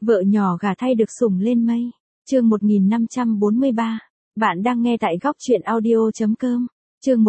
Vợ nhỏ gả thay được sủng lên mây. Chương 1543. Bạn đang nghe tại góc truyện audio.com. Chương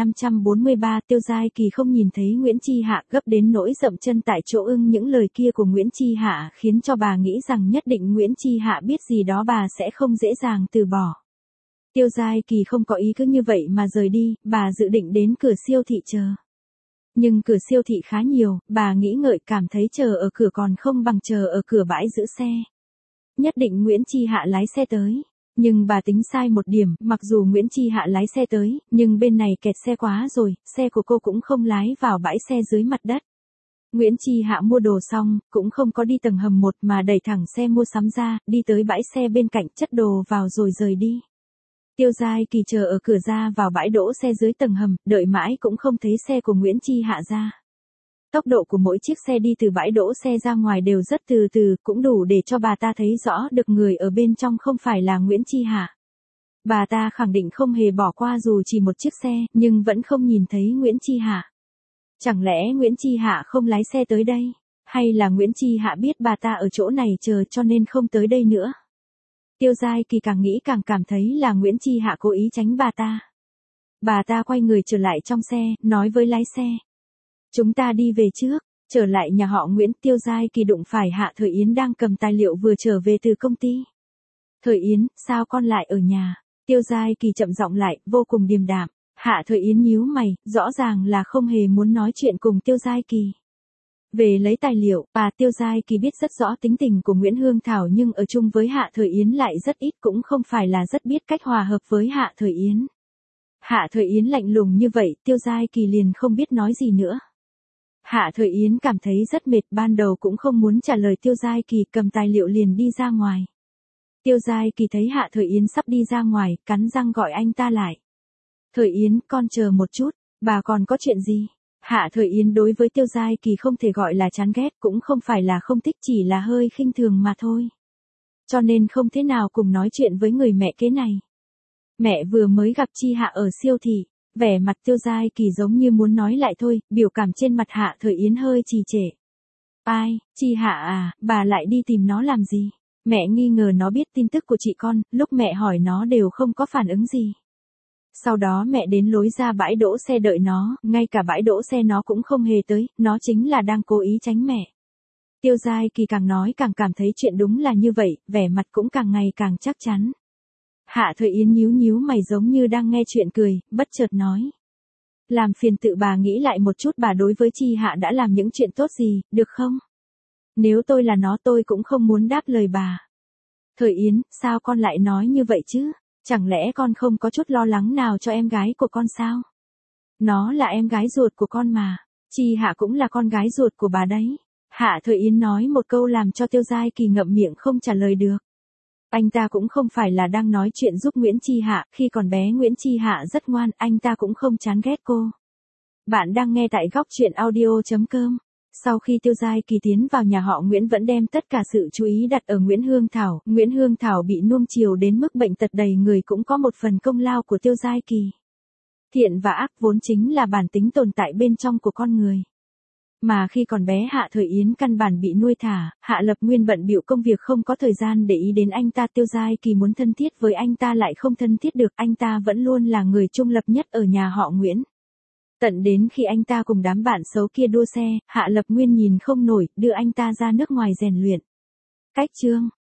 1543. Tiêu Giai Kỳ không nhìn thấy Nguyễn Chi Hạ, gấp đến nỗi dậm chân tại chỗ. Những lời kia của Nguyễn Chi Hạ khiến cho bà nghĩ rằng nhất định Nguyễn Chi Hạ biết gì đó, bà sẽ không dễ dàng từ bỏ. Tiêu Giai Kỳ không có ý cứ như vậy mà rời đi, bà dự định đến cửa siêu thị chờ. Nhưng cửa siêu thị khá nhiều, bà nghĩ ngợi cảm thấy chờ ở cửa còn không bằng chờ ở cửa bãi giữ xe. Nhất định Nguyễn Chi Hạ lái xe tới. Nhưng bà tính sai một điểm, mặc dù Nguyễn Chi Hạ lái xe tới, nhưng bên này kẹt xe quá rồi, xe của cô cũng không lái vào bãi xe dưới mặt đất. Nguyễn Chi Hạ mua đồ xong, cũng không có đi tầng hầm 1 mà đẩy thẳng xe mua sắm ra, đi tới bãi xe bên cạnh chất đồ vào rồi rời đi. Tiêu Giai Kỳ chờ ở cửa ra vào bãi đỗ xe dưới tầng hầm, đợi mãi cũng không thấy xe của Nguyễn Chi Hạ ra. Tốc độ của mỗi chiếc xe đi từ bãi đỗ xe ra ngoài đều rất từ từ, cũng đủ để cho bà ta thấy rõ được người ở bên trong không phải là Nguyễn Chi Hạ. Bà ta khẳng định không hề bỏ qua dù chỉ một chiếc xe, nhưng vẫn không nhìn thấy Nguyễn Chi Hạ. Chẳng lẽ Nguyễn Chi Hạ không lái xe tới đây? Hay là Nguyễn Chi Hạ biết bà ta ở chỗ này chờ cho nên không tới đây nữa? Tiêu Giai Kỳ càng nghĩ càng cảm thấy là Nguyễn Chi Hạ cố ý tránh bà ta. Bà ta quay người trở lại trong xe, nói với lái xe. Chúng ta đi về trước. Trở lại nhà họ Nguyễn, Tiêu Giai Kỳ đụng phải Hạ Thời Yến đang cầm tài liệu vừa trở về từ công ty. Thời Yến, sao con lại ở nhà? Tiêu Giai Kỳ chậm giọng lại, vô cùng điềm đạm. Hạ Thời Yến nhíu mày, rõ ràng là không hề muốn nói chuyện cùng Tiêu Giai Kỳ. Về lấy tài liệu, bà Tiêu Giai Kỳ biết rất rõ tính tình của Nguyễn Hương Thảo nhưng ở chung với Hạ Thời Yến lại rất ít, cũng không phải là rất biết cách hòa hợp với Hạ Thời Yến. Hạ Thời Yến lạnh lùng như vậy, Tiêu Giai Kỳ liền không biết nói gì nữa. Hạ Thời Yến cảm thấy rất mệt, ban đầu cũng không muốn trả lời Tiêu Giai Kỳ, cầm tài liệu liền đi ra ngoài. Tiêu Giai Kỳ thấy Hạ Thời Yến sắp đi ra ngoài, cắn răng gọi anh ta lại. Thời Yến, con chờ một chút, bà còn có chuyện gì? Hạ Thời Yến đối với Tiêu Giai Kỳ không thể gọi là chán ghét, cũng không phải là không thích, chỉ là hơi khinh thường mà thôi. Cho nên không thế nào cùng nói chuyện với người mẹ kế này. Mẹ vừa mới gặp Chi Hạ ở siêu thị, vẻ mặt Tiêu Giai Kỳ giống như muốn nói lại thôi, biểu cảm trên mặt Hạ Thời Yến hơi trì trệ. Ai, Chi Hạ à, bà lại đi tìm nó làm gì? Mẹ nghi ngờ nó biết tin tức của chị con, lúc mẹ hỏi nó đều không có phản ứng gì. Sau đó mẹ đến lối ra bãi đỗ xe đợi nó, ngay cả bãi đỗ xe nó cũng không hề tới, nó chính là đang cố ý tránh mẹ. Tiêu Giai Kỳ càng nói càng cảm thấy chuyện đúng là như vậy, vẻ mặt cũng càng ngày càng chắc chắn. Hạ Thời Yến nhíu nhíu mày giống như đang nghe chuyện cười, bất chợt nói. Làm phiền tự bà nghĩ lại một chút, bà đối với Chi Hạ đã làm những chuyện tốt gì, được không? Nếu tôi là nó tôi cũng không muốn đáp lời bà. Thời Yến, sao con lại nói như vậy chứ? Chẳng lẽ con không có chút lo lắng nào cho em gái của con sao? Nó là em gái ruột của con mà. Chi Hạ cũng là con gái ruột của bà đấy. Hạ Thời Yến nói một câu làm cho Tiêu Giai Kỳ ngậm miệng không trả lời được. Anh ta cũng không phải là đang nói chuyện giúp Nguyễn Chi Hạ, khi còn bé Nguyễn Chi Hạ rất ngoan, anh ta cũng không chán ghét cô. Bạn đang nghe tại góc truyện audio.com. Sau khi Tiêu Giai Kỳ tiến vào nhà họ Nguyễn vẫn đem tất cả sự chú ý đặt ở Nguyễn Hương Thảo. Nguyễn Hương Thảo bị nuông chiều đến mức bệnh tật đầy người cũng có một phần công lao của Tiêu Giai Kỳ. Thiện và ác vốn chính là bản tính tồn tại bên trong của con người. Mà khi còn bé Hạ Thời Yến căn bản bị nuôi thả, Hạ Lập Nguyên bận bịu công việc không có thời gian để ý đến anh ta. Tiêu Giai Kỳ muốn thân thiết với anh ta lại không thân thiết được, anh ta vẫn luôn là người trung lập nhất ở nhà họ Nguyễn. Tận đến khi anh ta cùng đám bạn xấu kia đua xe, Hạ Lập Nguyên nhìn không nổi, đưa anh ta ra nước ngoài rèn luyện. Cách chương